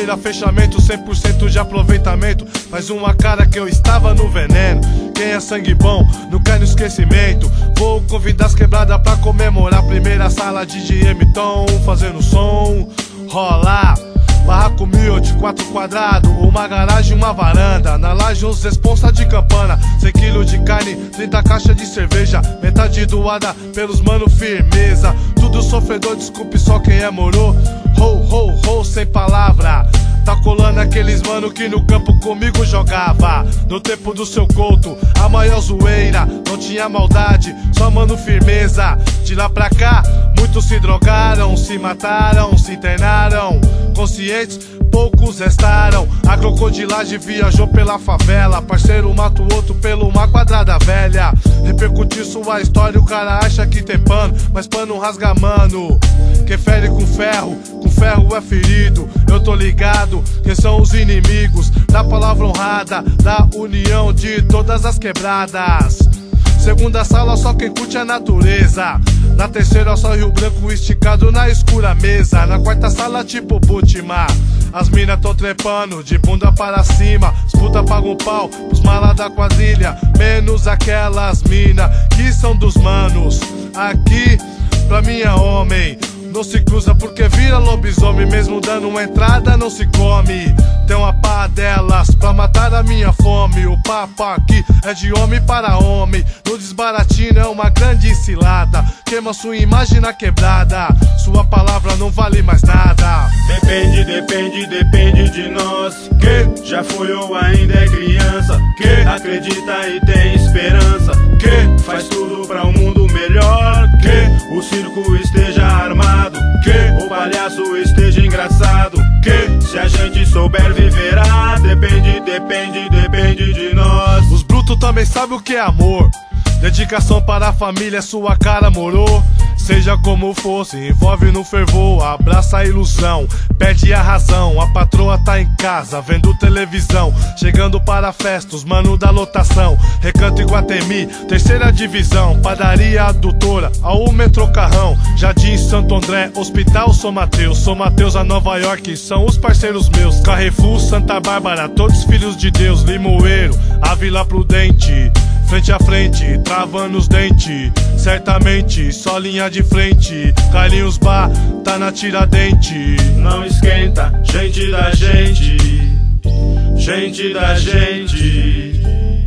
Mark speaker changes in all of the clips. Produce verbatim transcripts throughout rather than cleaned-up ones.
Speaker 1: Quarta-feira, fechamento, cem por cento de aproveitamento. Mais uma cara que eu estava no veneno. Quem é sangue bom, não cai no esquecimento. Vou convidar as quebradas pra comemorar. Primeira sala de D M Tom, fazendo som. Rola, barraco mil de quatro quadrados, uma garagem, uma varanda. Na laje uns responsa de campana. Cem quilos de carne, trinta caixas de cerveja. Metade doada pelos mano firmeza. Tudo sofredor, desculpe só quem é moro. Ho, ho, ho, sem palavra. Tá colando aqueles mano que no campo comigo jogava. No tempo do seu couto, a maior zoeira. Não tinha maldade, só mano firmeza. De lá pra cá, muitos se drogaram, se mataram, se internaram. Conscientes, poucos restaram. A crocodilagem viajou pela favela. Parceiro mata o outro pela uma quadrada velha. Repercutir sua história, o cara acha que tem pano, mas pano rasga mano. Quem fere com ferro, com ferro é ferido. Eu tô ligado, quem são os inimigos da palavra honrada, da união de todas as quebradas. Segunda sala, só quem curte a natureza. Na terceira, só Rio Branco esticado na escura mesa. Na quarta sala, tipo Bútima, as mina tão trepando de bunda para cima. Os puta pagam pau pros malas da quadrilha, menos aquelas mina que são dos manos. Aqui, pra mim é homem, não se cruza porque vira lobisomem. Mesmo dando uma entrada não se come. Tem uma pá delas pra matar a minha fome. O papo aqui é de homem para homem. No desbaratinho é uma grande cilada. Queima sua imagem na quebrada. Sua palavra não vale mais nada.
Speaker 2: Depende, depende, depende de nós. Que já foi ou ainda é criança. Que acredita e tem esperança. Que faz tudo pra um mundo melhor. Que o circo esteja armado. Que o palhaço esteja engraçado. Que se a gente souber viverá. Depende, depende, depende de nós.
Speaker 1: Os brutos também sabem o que é amor. Dedicação para a família, sua cara morou. Seja como for, se envolve no fervor. Abraça a ilusão, perde a razão. A patroa tá em casa, vendo televisão. Chegando para a festa, os mano da lotação. Recanto Iguatemi, terceira divisão. Padaria Doutora, ao metrô Carrão. Jardim Santo André, Hospital São Mateus. São Mateus a Nova York, são os parceiros meus. Carrefour, Santa Bárbara, todos filhos de Deus. Limoeiro, a Vila Prudente, frente a frente, travando os dentes. Certamente, só linha de frente. Carlinhos Bar, tá na Tiradente.
Speaker 2: Não esquenta, gente da gente. Gente da gente.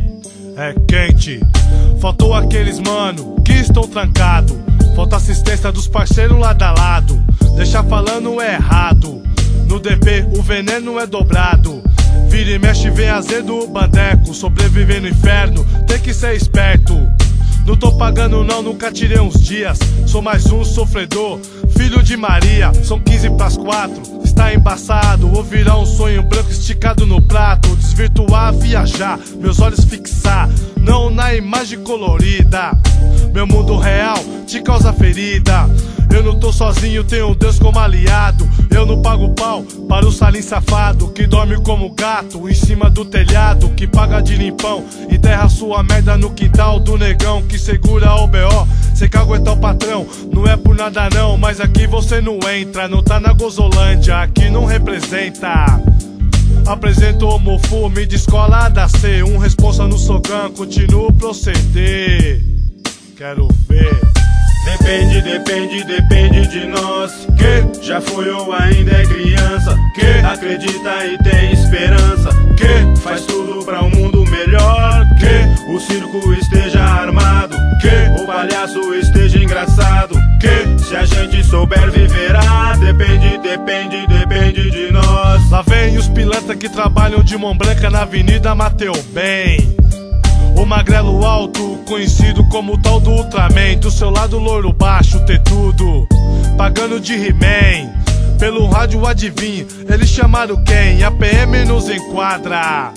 Speaker 1: É quente. Faltou aqueles mano que estão trancado. Falta assistência dos parceiros lado a lado. Deixar falando é errado. No D P o veneno é dobrado. Vira e mexe, vem azedo o bandeco. Sobreviver no inferno, tem que ser esperto. Não tô pagando não, nunca tirei uns dias. Sou mais um sofredor, filho de Maria. São quinze pras quatro, está embaçado. Ou virar um sonho branco esticado no prato. Desvirtuar, viajar, meus olhos fixar, não na imagem colorida. Meu mundo real te causa ferida. Eu não tô sozinho, tenho um Deus como aliado. Eu não pago pau para o salim safado que dorme como gato em cima do telhado, que paga de limpão, enterra sua merda no quintal do negão que segura o B O. Cê que aguenta o patrão, não é por nada não, mas aqui você não entra, não tá na Gozolândia, aqui não representa. Apresento o Mofu, me de escola da C, um responsa no Sogan, continuo proceder. Quero ver.
Speaker 2: Depende, depende, depende de nós. Que já foi ou ainda é criança. Que acredita e tem esperança. Que faz tudo pra um mundo melhor. Que o circo esteja armado. Que o palhaço esteja engraçado. Que se a gente souber viverá. Depende, depende, depende de nós.
Speaker 1: Lá vem os pilantra que trabalham de mão branca na Avenida Mateu Bem. O magrelo alto, conhecido como o tal do Ultraman. Do seu lado loiro baixo, ter tudo, pagando de He-Man. Pelo rádio adivinho, eles chamaram quem? A P M nos enquadra.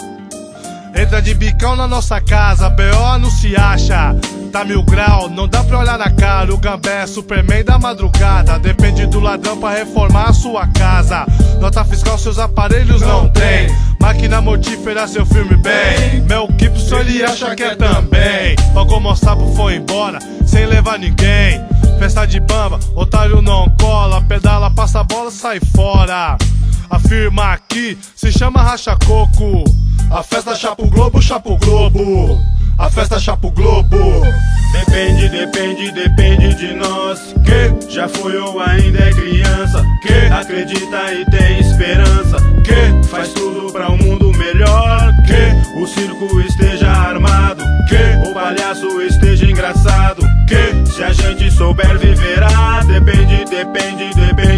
Speaker 1: Entra de bicão na nossa casa, B O não se acha. Tá mil grau, não dá pra olhar na cara. O Gambé é Superman da madrugada. Depende do ladrão pra reformar a sua casa. Nota fiscal seus aparelhos não, não tem. Máquina mortífera seu filme bem. Mel Gibson ele acha que é também. Pagou Mossapo foi embora sem levar ninguém. Festa de bamba, otário não cola, pedala, passa a bola, sai fora. Afirma aqui, se chama racha-coco.
Speaker 2: A festa chapa o globo, chapa o globo. A festa chapa o globo. Depende, depende, depende de nós. Que já foi ou ainda é criança. Que acredita e tem esperança. Que faz tudo pra um mundo melhor. Que o circo esteja armado. Que o palhaço esteja engraçado. Que se a gente souber viverá. Depende, depende, depende